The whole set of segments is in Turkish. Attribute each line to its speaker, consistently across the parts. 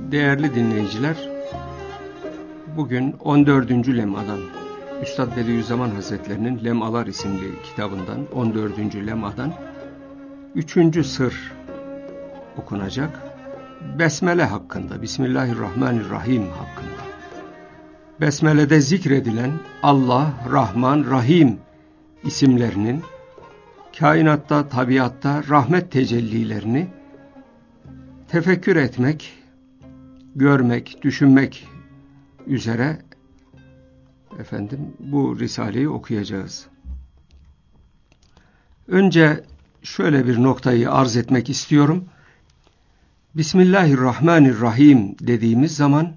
Speaker 1: Değerli dinleyiciler, bugün 14. lemadan, Üstad Bediüzzaman Hazretlerinin Lemalar isimli kitabından 14. lemadan 3. sır okunacak. Besmele hakkında, Bismillahirrahmanirrahim hakkında. Besmele'de zikredilen Allah, Rahman, Rahim isimlerinin kainatta, tabiatta rahmet tecellilerini tefekkür etmek, görmek, düşünmek üzere bu Risale'yi okuyacağız. Önce şöyle bir noktayı arz etmek istiyorum. Bismillahirrahmanirrahim dediğimiz zaman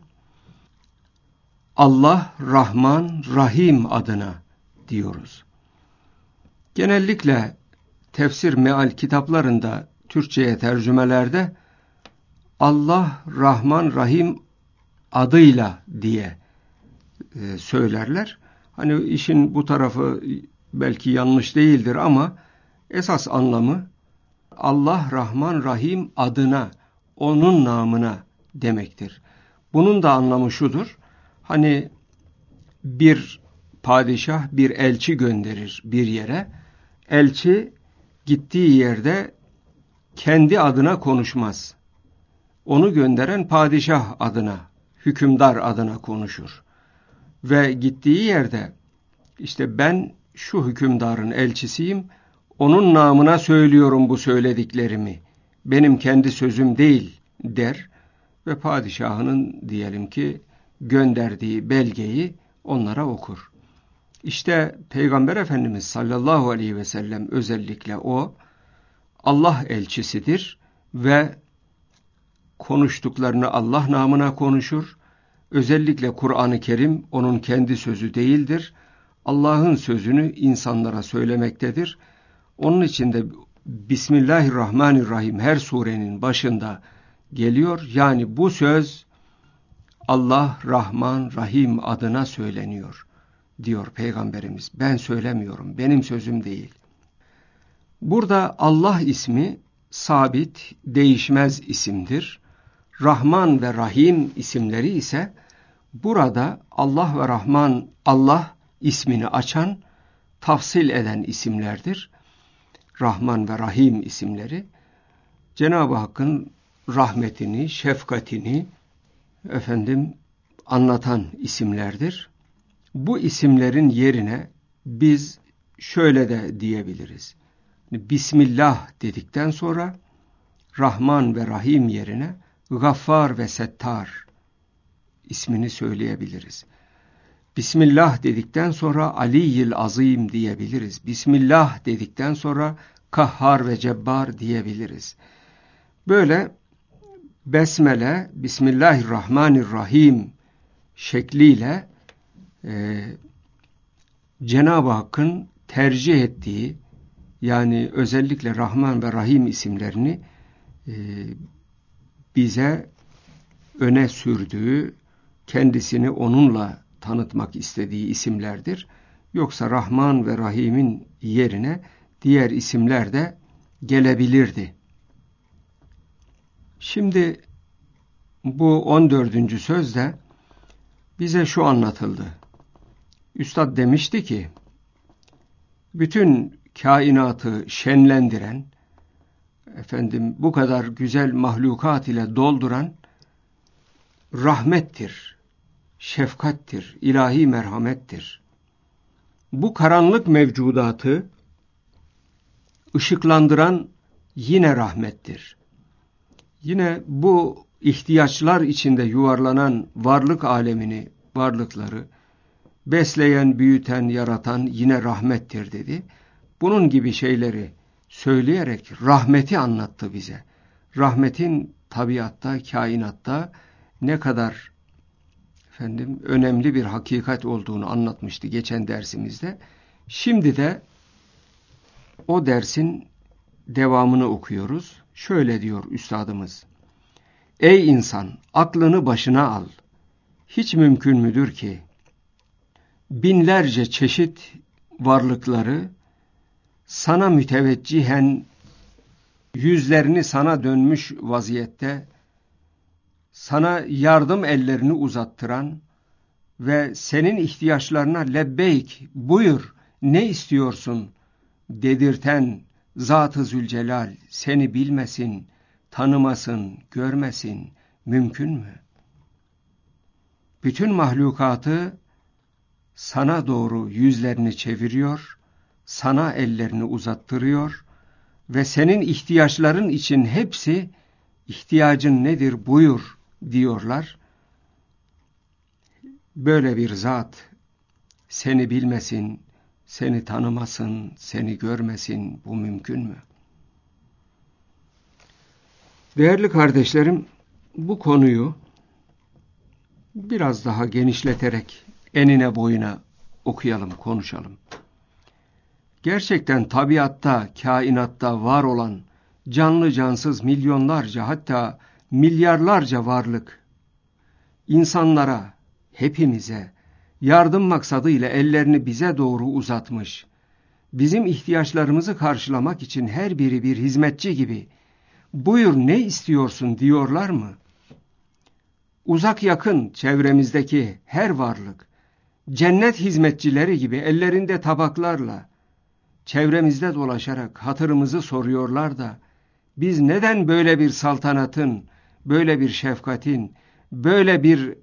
Speaker 1: Allah, Rahman, Rahim adına diyoruz. Genellikle tefsir meal kitaplarında, Türkçe'ye tercümelerde Allah, Rahman, Rahim adıyla diye söylerler. Hani işin bu tarafı belki yanlış değildir ama esas anlamı Allah, Rahman, Rahim adına, onun namına demektir. Bunun da anlamı şudur. Hani bir padişah bir elçi gönderir bir yere. Elçi gittiği yerde kendi adına konuşmaz. Onu gönderen padişah adına, hükümdar adına konuşur. Ve gittiği yerde işte ben şu hükümdarın elçisiyim, onun namına söylüyorum bu söylediklerimi, benim kendi sözüm değil der ve padişahının diyelim ki gönderdiği belgeyi onlara okur. İşte Peygamber Efendimiz sallallahu aleyhi ve sellem özellikle o Allah elçisidir ve konuştuklarını Allah namına konuşur. Özellikle Kur'an-ı Kerim onun kendi sözü değildir. Allah'ın sözünü insanlara söylemektedir. Onun için de Bismillahirrahmanirrahim her surenin başında geliyor. Yani bu söz Allah, Rahman, Rahim adına söyleniyor diyor Peygamberimiz. Ben söylemiyorum, benim sözüm değil. Burada Allah ismi sabit, değişmez isimdir. Rahman ve Rahim isimleri ise burada Allah ve Rahman, Allah ismini açan, tafsil eden isimlerdir. Rahman ve Rahim isimleri Cenab-ı Hakk'ın rahmetini, şefkatini anlatan isimlerdir. Bu isimlerin yerine biz şöyle de diyebiliriz. Bismillah dedikten sonra Rahman ve Rahim yerine Gaffar ve Settar ismini söyleyebiliriz. Bismillah dedikten sonra Aliyyil Azim diyebiliriz. Bismillah dedikten sonra Kahhar ve Cebbar diyebiliriz. Böyle Besmele, Bismillahirrahmanirrahim şekliyle Cenab-ı Hakk'ın tercih ettiği, yani özellikle Rahman ve Rahim isimlerini bize öne sürdüğü, kendisini onunla tanıtmak istediği isimlerdir. Yoksa Rahman ve Rahim'in yerine diğer isimler de gelebilirdi. Şimdi bu 14. sözde bize şu anlatıldı. Üstad demişti ki, bütün kainatı şenlendiren, bu kadar güzel mahlukat ile dolduran rahmettir, şefkattir, ilahi merhamettir. Bu karanlık mevcudatı ışıklandıran yine rahmettir. Yine bu ihtiyaçlar içinde yuvarlanan varlık alemini, varlıkları besleyen, büyüten, yaratan yine rahmettir dedi. Bunun gibi şeyleri söyleyerek rahmeti anlattı bize. Rahmetin tabiatta, kainatta ne kadar önemli bir hakikat olduğunu anlatmıştı geçen dersimizde. Şimdi de o dersin devamını okuyoruz. Şöyle diyor üstadımız. Ey insan, aklını başına al. Hiç mümkün müdür ki binlerce çeşit varlıkları sana müteveccihen yüzlerini sana dönmüş vaziyette sana yardım ellerini uzattıran ve senin ihtiyaçlarına lebbeyk, buyur, ne istiyorsun dedirten Zat-ı Zülcelal seni bilmesin, tanımasın, görmesin mümkün mü? Bütün mahlukatı sana doğru yüzlerini çeviriyor, sana ellerini uzattırıyor ve senin ihtiyaçların için hepsi ihtiyacın nedir buyur diyorlar. Böyle bir zat seni bilmesin, seni tanımasın, seni görmesin, bu mümkün mü? Değerli kardeşlerim, bu konuyu biraz daha genişleterek enine boyuna okuyalım, konuşalım. Gerçekten tabiatta, kainatta var olan canlı cansız milyonlarca, hatta milyarlarca varlık insanlara, hepimize yardım maksadıyla ellerini bize doğru uzatmış, bizim ihtiyaçlarımızı karşılamak için her biri bir hizmetçi gibi buyur ne istiyorsun diyorlar mı? Uzak yakın çevremizdeki her varlık cennet hizmetçileri gibi ellerinde tabaklarla çevremizde dolaşarak hatırımızı soruyorlar da biz neden böyle bir saltanatın, böyle bir şefkatin, böyle bir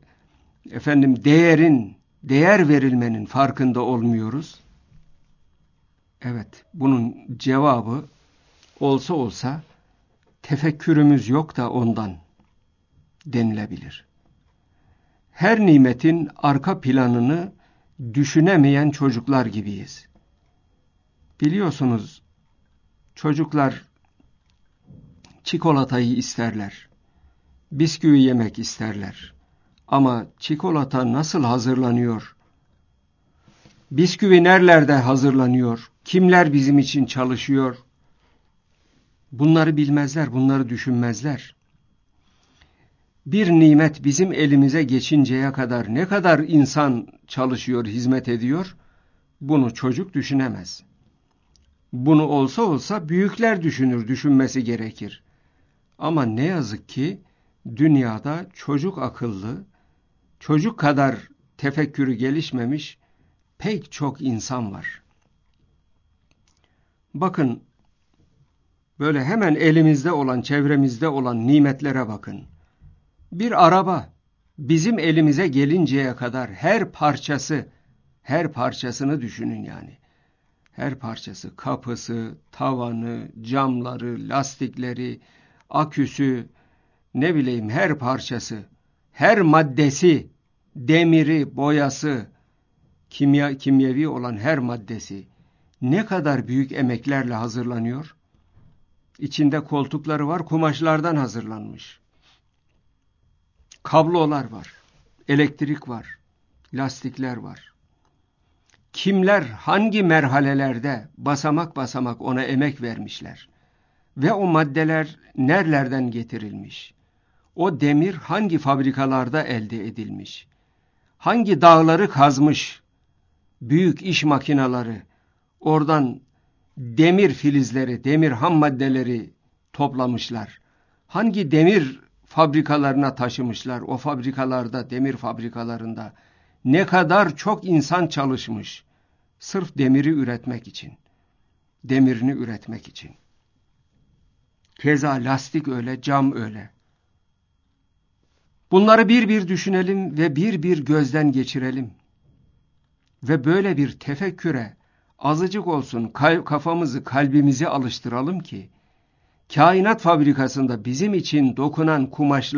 Speaker 1: değer verilmenin farkında olmuyoruz? Evet, bunun cevabı olsa olsa tefekkürümüz yok da ondan denilebilir. Her nimetin arka planını düşünemeyen çocuklar gibiyiz. Biliyorsunuz, çocuklar çikolatayı isterler, bisküvi yemek isterler. Ama çikolata nasıl hazırlanıyor? Bisküvi nerelerde hazırlanıyor? Kimler bizim için çalışıyor? Bunları bilmezler, bunları düşünmezler. Bir nimet bizim elimize geçinceye kadar ne kadar insan çalışıyor, hizmet ediyor? Bunu çocuk düşünemez. Bunu olsa olsa büyükler düşünür, düşünmesi gerekir. Ama ne yazık ki dünyada çocuk akıllı, çocuk kadar tefekkürü gelişmemiş pek çok insan var. Bakın, böyle hemen elimizde olan, çevremizde olan nimetlere bakın. Bir araba bizim elimize gelinceye kadar her parçasını düşünün yani. Her parçası, kapısı, tavanı, camları, lastikleri, aküsü, ne bileyim her parçası, her maddesi, demiri, boyası, kimyevi olan her maddesi ne kadar büyük emeklerle hazırlanıyor? İçinde koltukları var, kumaşlardan hazırlanmış. Kablolar var, elektrik var, lastikler var. Kimler hangi merhalelerde basamak basamak ona emek vermişler ve o maddeler nerelerden getirilmiş? O demir hangi fabrikalarda elde edilmiş? Hangi dağları kazmış? Büyük iş makineleri oradan demir filizleri, demir ham maddeleri toplamışlar. Hangi demir fabrikalarına taşımışlar? O fabrikalarda, demir fabrikalarında ne kadar çok insan çalışmış. Sırf demiri üretmek için. Demirini üretmek için. Keza lastik öyle, cam öyle. Bunları bir bir düşünelim ve bir bir gözden geçirelim. Ve böyle bir tefekküre azıcık olsun kafamızı, kalbimizi alıştıralım ki kainat fabrikasında bizim için dokunan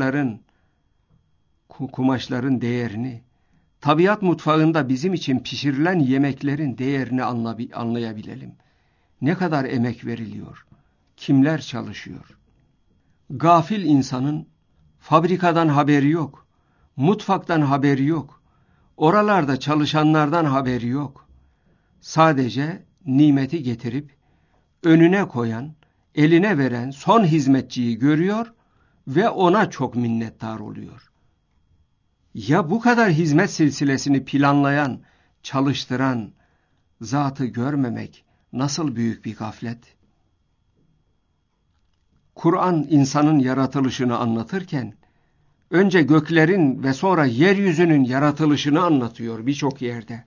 Speaker 1: kumaşların değerini, tabiat mutfağında bizim için pişirilen yemeklerin değerini anlayabilelim. Ne kadar emek veriliyor, kimler çalışıyor? Gafil insanın fabrikadan haberi yok, mutfaktan haberi yok, oralarda çalışanlardan haberi yok. Sadece nimeti getirip önüne koyan, eline veren son hizmetçiyi görüyor ve ona çok minnettar oluyor. Ya bu kadar hizmet silsilesini planlayan, çalıştıran zatı görmemek nasıl büyük bir gaflet? Kur'an insanın yaratılışını anlatırken önce göklerin ve sonra yeryüzünün yaratılışını anlatıyor birçok yerde.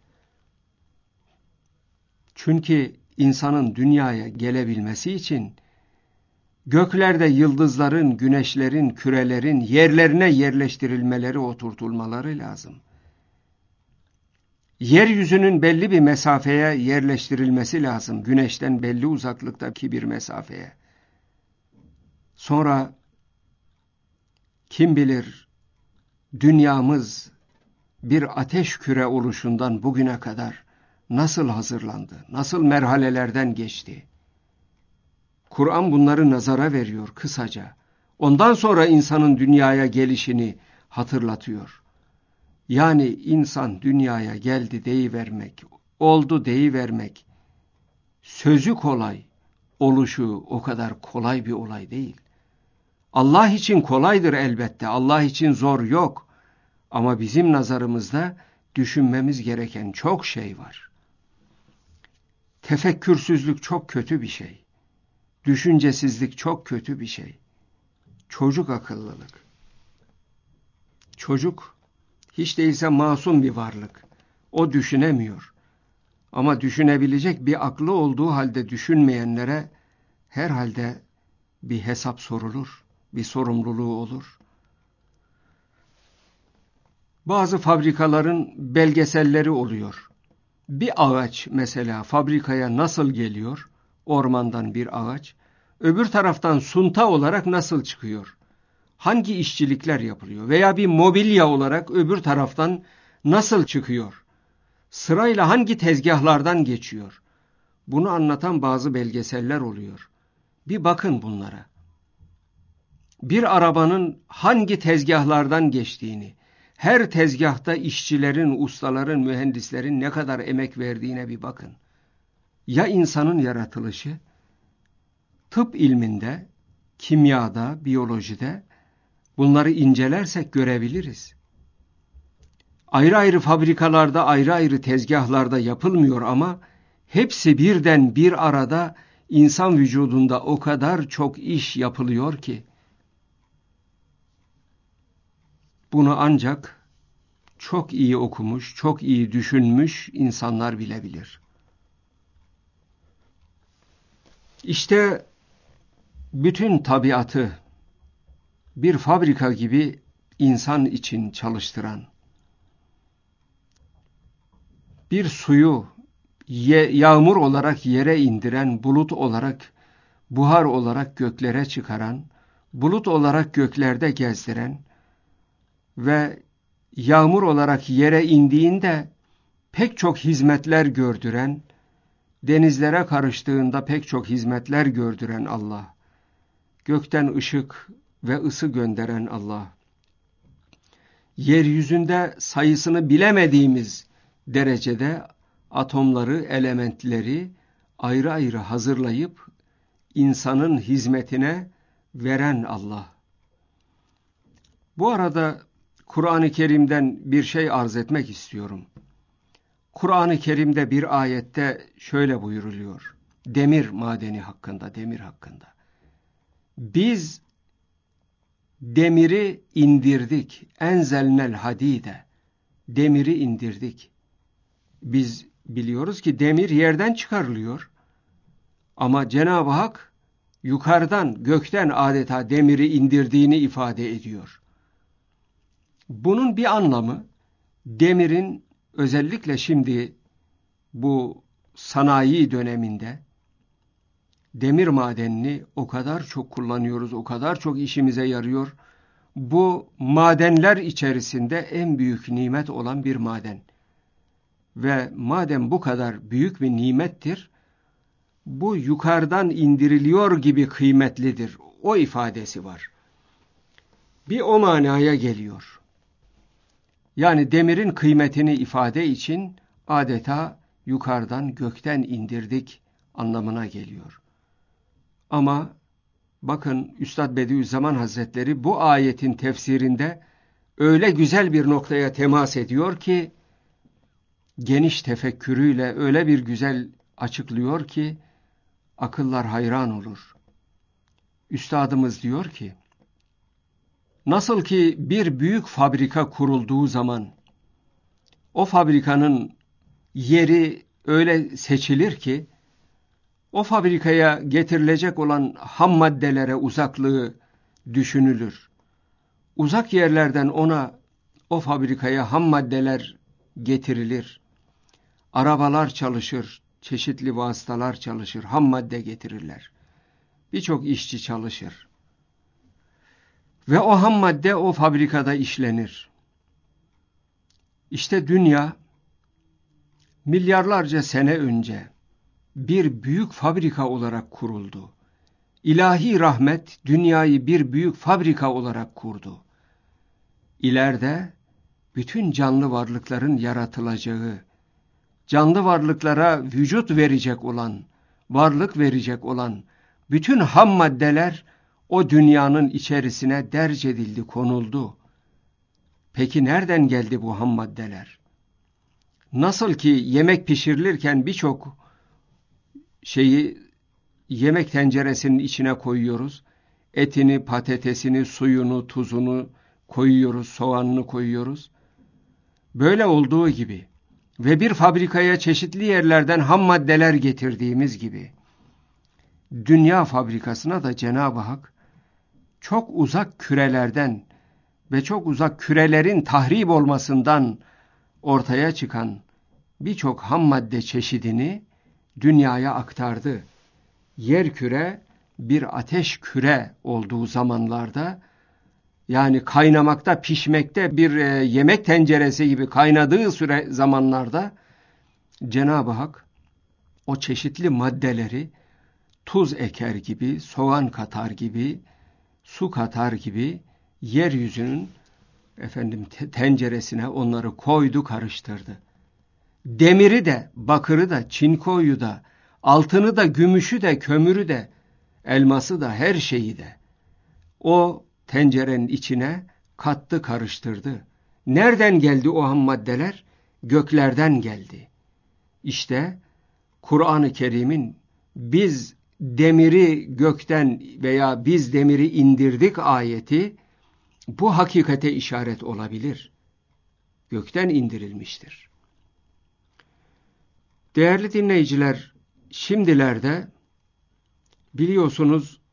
Speaker 1: Çünkü insanın dünyaya gelebilmesi için göklerde yıldızların, güneşlerin, kürelerin yerlerine yerleştirilmeleri, oturtulmaları lazım. Yeryüzünün belli bir mesafeye yerleştirilmesi lazım. Güneşten belli uzaklıktaki bir mesafeye. Sonra kim bilir dünyamız bir ateş küre oluşundan bugüne kadar nasıl hazırlandı, nasıl merhalelerden geçti. Kur'an bunları nazara veriyor kısaca. Ondan sonra insanın dünyaya gelişini hatırlatıyor. Yani insan dünyaya geldi deyivermek, oldu deyivermek, sözü kolay, oluşu o kadar kolay bir olay değil. Allah için kolaydır elbette, Allah için zor yok. Ama bizim nazarımızda düşünmemiz gereken çok şey var. Tefekkürsüzlük çok kötü bir şey. Düşüncesizlik çok kötü bir şey. Çocuk akıllılık. Çocuk hiç değilse masum bir varlık. O düşünemiyor. Ama düşünebilecek bir aklı olduğu halde düşünmeyenlere herhalde bir hesap sorulur, bir sorumluluğu olur. Bazı fabrikaların belgeselleri oluyor. Bir ağaç mesela fabrikaya nasıl geliyor? Ormandan bir ağaç. Öbür taraftan sunta olarak nasıl çıkıyor? Hangi işçilikler yapılıyor? Veya bir mobilya olarak öbür taraftan nasıl çıkıyor? Sırayla hangi tezgahlardan geçiyor? Bunu anlatan bazı belgeseller oluyor. Bir bakın bunlara. Bir arabanın hangi tezgahlardan geçtiğini, her tezgahta işçilerin, ustaların, mühendislerin ne kadar emek verdiğine bir bakın. Ya insanın yaratılışı, tıp ilminde, kimyada, biyolojide bunları incelersek görebiliriz. Ayrı ayrı fabrikalarda, ayrı ayrı tezgahlarda yapılmıyor ama hepsi birden bir arada insan vücudunda o kadar çok iş yapılıyor ki bunu ancak çok iyi okumuş, çok iyi düşünmüş insanlar bilebilir. İşte bütün tabiatı bir fabrika gibi insan için çalıştıran, bir suyu yağmur olarak yere indiren, bulut olarak, buhar olarak göklere çıkaran, bulut olarak göklerde gezdiren ve yağmur olarak yere indiğinde pek çok hizmetler gördüren, denizlere karıştığında pek çok hizmetler gördüren Allah, gökten ışık ve ısı gönderen Allah, yeryüzünde sayısını bilemediğimiz derecede atomları, elementleri ayrı ayrı hazırlayıp insanın hizmetine veren Allah. Bu arada Kur'an-ı Kerim'den bir şey arz etmek istiyorum. Kur'an-ı Kerim'de bir ayette şöyle buyuruluyor. Demir madeni hakkında, demir hakkında. Biz demiri indirdik. Enzelnel hadide. Demiri indirdik. Biz biliyoruz ki demir yerden çıkarılıyor. Ama Cenab-ı Hak yukarıdan, gökten adeta demiri indirdiğini ifade ediyor. Bunun bir anlamı, demirin özellikle şimdi bu sanayi döneminde demir madenini o kadar çok kullanıyoruz, o kadar çok işimize yarıyor. Bu madenler içerisinde en büyük nimet olan bir maden. Ve madem bu kadar büyük bir nimettir, bu yukarıdan indiriliyor gibi kıymetlidir. O ifadesi var. Bir o manaya geliyor. Yani demirin kıymetini ifade için adeta yukarıdan, gökten indirdik anlamına geliyor. Ama bakın Üstad Bediüzzaman Hazretleri bu ayetin tefsirinde öyle güzel bir noktaya temas ediyor ki, geniş tefekkürüyle öyle bir güzel açıklıyor ki, akıllar hayran olur. Üstadımız diyor ki, Nasıl ki bir büyük fabrika kurulduğu zaman o fabrikanın yeri öyle seçilir ki o fabrikaya getirilecek olan ham maddelere uzaklığı düşünülür. Uzak yerlerden o fabrikaya ham maddeler getirilir. Arabalar çalışır, çeşitli vasıtalar çalışır, ham madde getirirler. Birçok işçi çalışır. Ve o ham madde o fabrikada işlenir. İşte dünya milyarlarca sene önce bir büyük fabrika olarak kuruldu. İlahi rahmet dünyayı bir büyük fabrika olarak kurdu. İleride bütün canlı varlıkların yaratılacağı, canlı varlıklara vücut verecek olan, varlık verecek olan bütün ham maddeler o dünyanın içerisine derc edildi, konuldu. Peki nereden geldi bu ham maddeler? Nasıl ki yemek pişirilirken birçok şeyi yemek tenceresinin içine koyuyoruz. Etini, patatesini, suyunu, tuzunu koyuyoruz, soğanını koyuyoruz. Böyle olduğu gibi ve bir fabrikaya çeşitli yerlerden ham maddeler getirdiğimiz gibi dünya fabrikasına da Cenab-ı Hak çok uzak kürelerden ve çok uzak kürelerin tahrip olmasından ortaya çıkan birçok ham madde çeşidini dünyaya aktardı. Yerküre bir ateş küre olduğu zamanlarda, yani kaynamakta, pişmekte bir yemek tenceresi gibi kaynadığı zamanlarda Cenab-ı Hak o çeşitli maddeleri tuz eker gibi, soğan katar gibi, su katar gibi yeryüzünün tenceresine onları koydu, karıştırdı. Demiri de, bakırı da, çinkoyu da, altını da, gümüşü de, kömürü de, elması da, her şeyi de o tencerenin içine kattı, karıştırdı. Nereden geldi o ham maddeler? Göklerden geldi. İşte Kur'an-ı Kerim'in biz demiri gökten veya biz demiri indirdik ayeti bu hakikate işaret olabilir. Gökten indirilmiştir. Değerli dinleyiciler, şimdilerde biliyorsunuz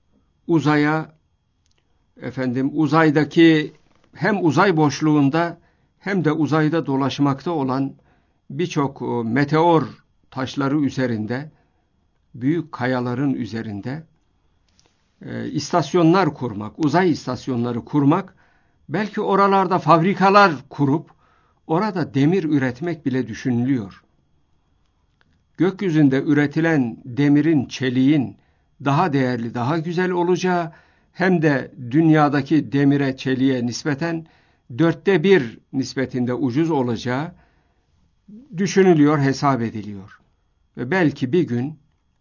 Speaker 1: uzaydaki hem uzay boşluğunda hem de uzayda dolaşmakta olan birçok meteor taşları üzerinde, büyük kayaların üzerinde istasyonlar kurmak, uzay istasyonları kurmak, belki oralarda fabrikalar kurup orada demir üretmek bile düşünülüyor. Gökyüzünde üretilen demirin, çeliğin daha değerli, daha güzel olacağı, hem de dünyadaki demire, çeliğe nispeten 1/4 nispetinde ucuz olacağı düşünülüyor, hesap ediliyor. Ve belki bir gün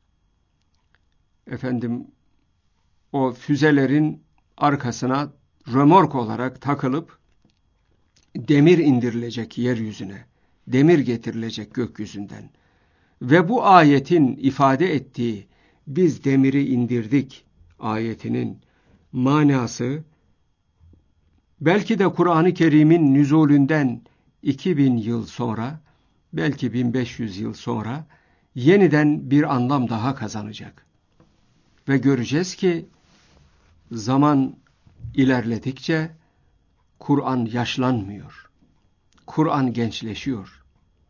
Speaker 1: o füzelerin arkasına römork olarak takılıp demir indirilecek yeryüzüne, demir getirilecek gökyüzünden. Ve bu ayetin ifade ettiği biz demiri indirdik ayetinin manası belki de Kur'an-ı Kerim'in nüzulünden 2000 yıl sonra, belki 1500 yıl sonra yeniden bir anlam daha kazanacak. Ve göreceğiz ki zaman ilerledikçe Kur'an yaşlanmıyor. Kur'an gençleşiyor.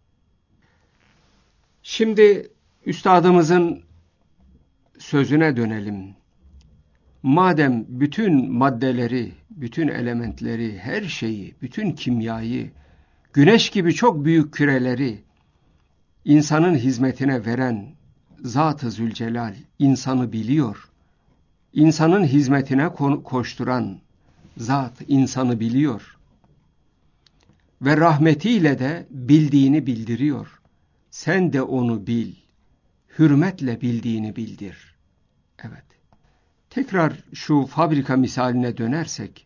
Speaker 1: Şimdi üstadımızın sözüne dönelim. Madem bütün maddeleri, bütün elementleri, her şeyi, bütün kimyayı, güneş gibi çok büyük küreleri insanın hizmetine veren Zat-ı Zülcelal insanı biliyor. İnsanın hizmetine koşturan Zat insanı biliyor. Ve rahmetiyle de bildiğini bildiriyor. Sen de onu bil, hürmetle bildiğini bildir. Evet. Tekrar şu fabrika misaline dönersek,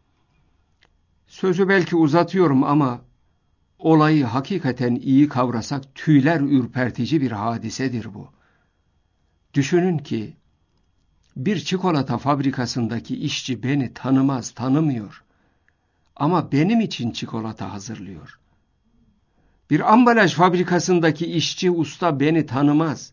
Speaker 1: sözü belki uzatıyorum ama olayı hakikaten iyi kavrasak tüyler ürpertici bir hadisedir bu. Düşünün ki bir çikolata fabrikasındaki işçi beni tanımaz, tanımıyor. Ama benim için çikolata hazırlıyor. Bir ambalaj fabrikasındaki işçi usta beni tanımaz.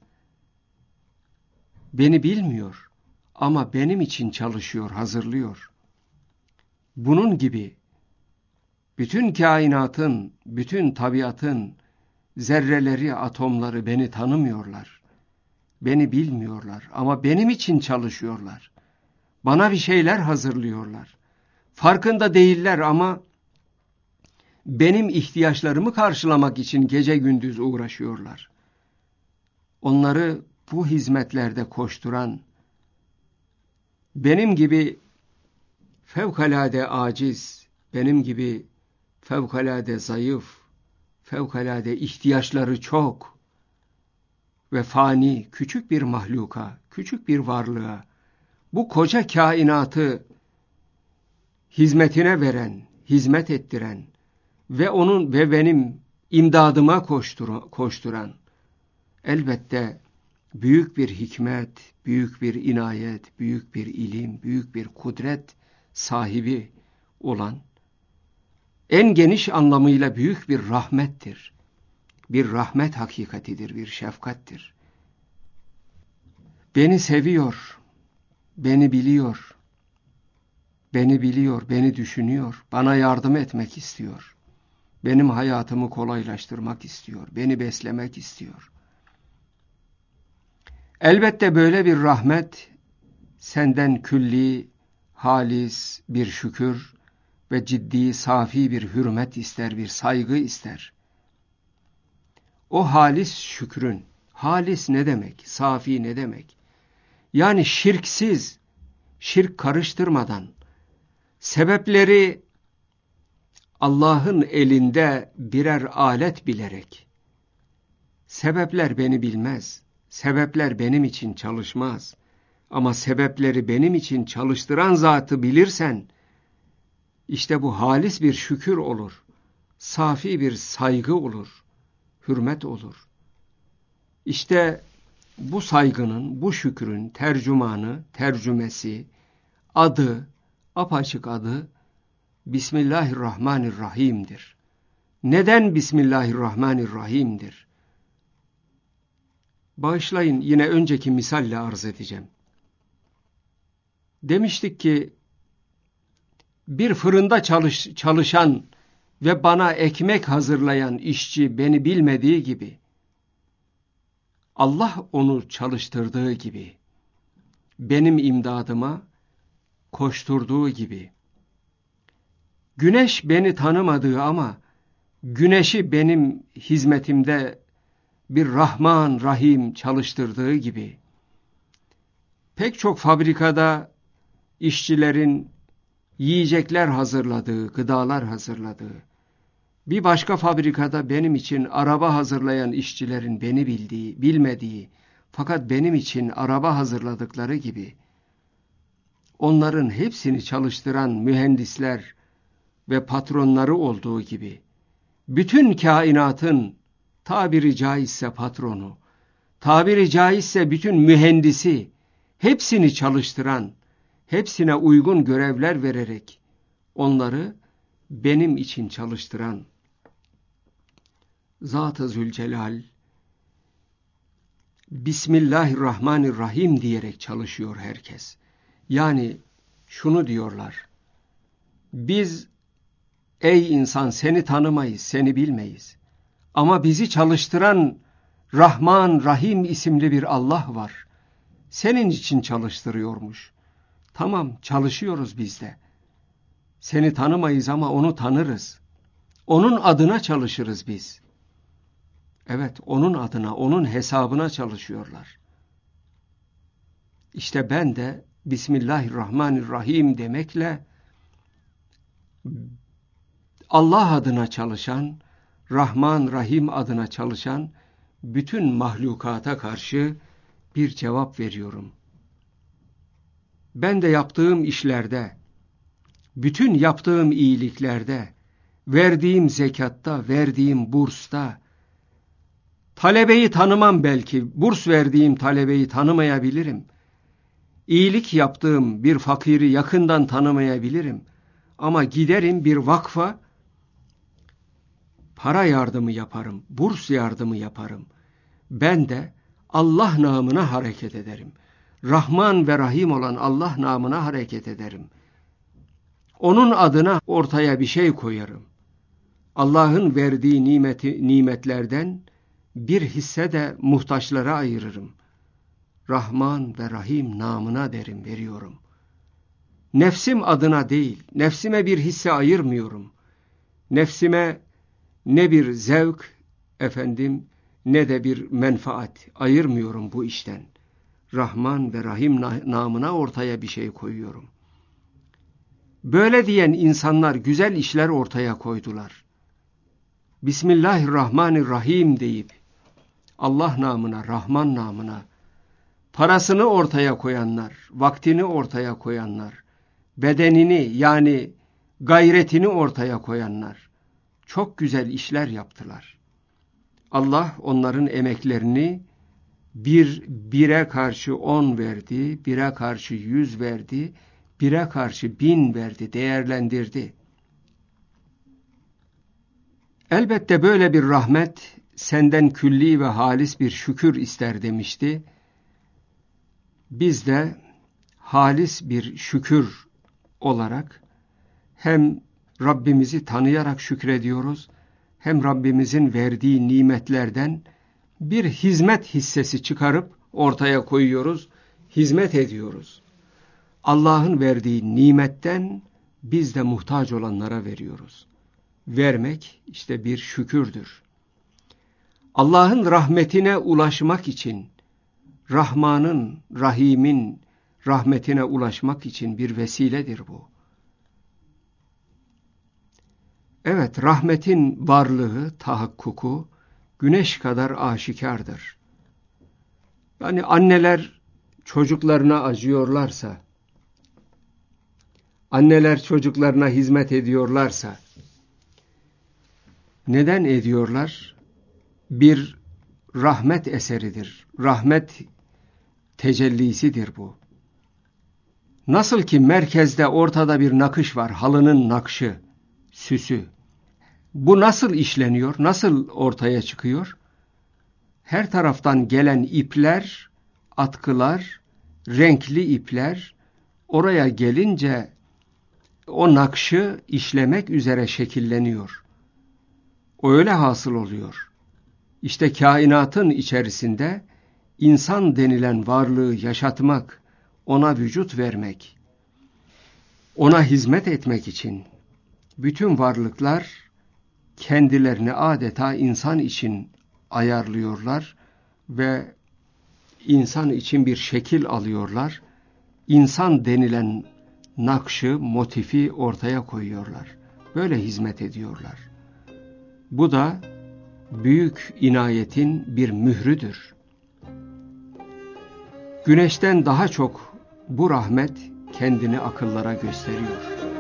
Speaker 1: Beni bilmiyor ama benim için çalışıyor, hazırlıyor. Bunun gibi bütün kainatın, bütün tabiatın zerreleri, atomları beni tanımıyorlar. Beni bilmiyorlar ama benim için çalışıyorlar. Bana bir şeyler hazırlıyorlar. Farkında değiller ama benim ihtiyaçlarımı karşılamak için gece gündüz uğraşıyorlar. Onları bu hizmetlerde koşturan, benim gibi fevkalade aciz, benim gibi fevkalade zayıf, fevkalade ihtiyaçları çok ve fani, küçük bir mahluka, küçük bir varlığa, bu koca kainatı hizmetine veren, hizmet ettiren ve onun ve benim imdadıma koşturan, elbette büyük bir hikmet, büyük bir inayet, büyük bir ilim, büyük bir kudret sahibi olan, en geniş anlamıyla büyük bir rahmettir. Bir rahmet hakikatidir, bir şefkattir. Beni seviyor, beni biliyor, beni düşünüyor, bana yardım etmek istiyor. Benim hayatımı kolaylaştırmak istiyor, beni beslemek istiyor. Elbette böyle bir rahmet senden külli, halis bir şükür ve ciddi, safi bir hürmet ister, bir saygı ister. O halis şükrün, halis ne demek, safi ne demek? Yani şirksiz, şirk karıştırmadan, sebepleri Allah'ın elinde birer alet bilerek, sebepler beni bilmez, sebepler benim için çalışmaz ama sebepleri benim için çalıştıran zatı bilirsen, işte bu halis bir şükür olur, safi bir saygı olur, hürmet olur. İşte bu saygının, bu şükrün tercümanı, tercümesi, adı, apaçık adı Bismillahirrahmanirrahim'dir. Neden Bismillahirrahmanirrahim'dir? Bağışlayın, yine önceki misalle arz edeceğim. Demiştik ki bir fırında çalışan ve bana ekmek hazırlayan işçi beni bilmediği gibi, Allah onu çalıştırdığı gibi, benim imdadıma koşturduğu gibi, güneş beni tanımadığı ama güneşi benim hizmetimde bir Rahman, Rahim çalıştırdığı gibi, pek çok fabrikada işçilerin yiyecekler hazırladığı, gıdalar hazırladığı, bir başka fabrikada benim için araba hazırlayan işçilerin beni bildiği, bilmediği, fakat benim için araba hazırladıkları gibi, onların hepsini çalıştıran mühendisler ve patronları olduğu gibi, bütün kainatın tabiri caizse patronu, tabiri caizse bütün mühendisi, hepsini çalıştıran, hepsine uygun görevler vererek, onları benim için çalıştıran Zat-ı Zülcelal, Bismillahirrahmanirrahim diyerek çalışıyor herkes. Yani şunu diyorlar, biz ey insan seni tanımayız, seni bilmeyiz. Ama bizi çalıştıran Rahman, Rahim isimli bir Allah var. Senin için çalıştırıyormuş. Tamam, çalışıyoruz biz de. Seni tanımayız ama onu tanırız. Onun adına çalışırız biz. Evet, onun adına, onun hesabına çalışıyorlar. İşte ben de Bismillahirrahmanirrahim demekle Allah adına çalışan, Rahman, Rahim adına çalışan bütün mahlukata karşı bir cevap veriyorum. Ben de yaptığım işlerde, bütün yaptığım iyiliklerde, verdiğim zekatta, verdiğim bursta, talebeyi tanımam belki, burs verdiğim talebeyi tanımayabilirim. İyilik yaptığım bir fakiri yakından tanımayabilirim. Ama giderim bir vakfa, para yardımı yaparım, burs yardımı yaparım. Ben de Allah namına hareket ederim. Rahman ve Rahim olan Allah namına hareket ederim. Onun adına ortaya bir şey koyarım. Allah'ın verdiği nimetlerden bir hisse de muhtaçlara ayırırım. Rahman ve Rahim namına derim, veriyorum. Nefsim adına değil, nefsime bir hisse ayırmıyorum. Nefsime ne bir zevk, ne de bir menfaat ayırmıyorum bu işten. Rahman ve Rahim namına ortaya bir şey koyuyorum. Böyle diyen insanlar güzel işler ortaya koydular. Bismillahirrahmanirrahim deyip Allah namına, Rahman namına parasını ortaya koyanlar, vaktini ortaya koyanlar, bedenini yani gayretini ortaya koyanlar çok güzel işler yaptılar. Allah onların emeklerini bire karşı 10 verdi, bire karşı 100 verdi, bire karşı 1000 verdi, değerlendirdi. Elbette böyle bir rahmet senden külli ve halis bir şükür ister demişti. Biz de halis bir şükür olarak hem Rabbimizi tanıyarak şükrediyoruz, hem Rabbimizin verdiği nimetlerden bir hizmet hissesi çıkarıp ortaya koyuyoruz, hizmet ediyoruz. Allah'ın verdiği nimetten biz de muhtaç olanlara veriyoruz. Vermek işte bir şükürdür. Allah'ın rahmetine ulaşmak için, Rahman'ın, Rahim'in rahmetine ulaşmak için bir vesiledir bu. Evet, rahmetin varlığı, tahakkuku güneş kadar aşikardır. Yani anneler çocuklarına acıyorlarsa, anneler çocuklarına hizmet ediyorlarsa, neden ediyorlar? Bir rahmet eseridir. Rahmet tecellisidir bu. Nasıl ki merkezde ortada bir nakış var, halının nakşı, süsü. Bu nasıl işleniyor, nasıl ortaya çıkıyor? Her taraftan gelen ipler, atkılar, renkli ipler oraya gelince o nakşı işlemek üzere şekilleniyor. O öyle hasıl oluyor. İşte kainatın içerisinde insan denilen varlığı yaşatmak, ona vücut vermek, ona hizmet etmek için bütün varlıklar kendilerini adeta insan için ayarlıyorlar ve insan için bir şekil alıyorlar. İnsan denilen nakşı, motifi ortaya koyuyorlar. Böyle hizmet ediyorlar. Bu da büyük inayetin bir mührüdür. Güneşten daha çok bu rahmet kendini akıllara gösteriyor.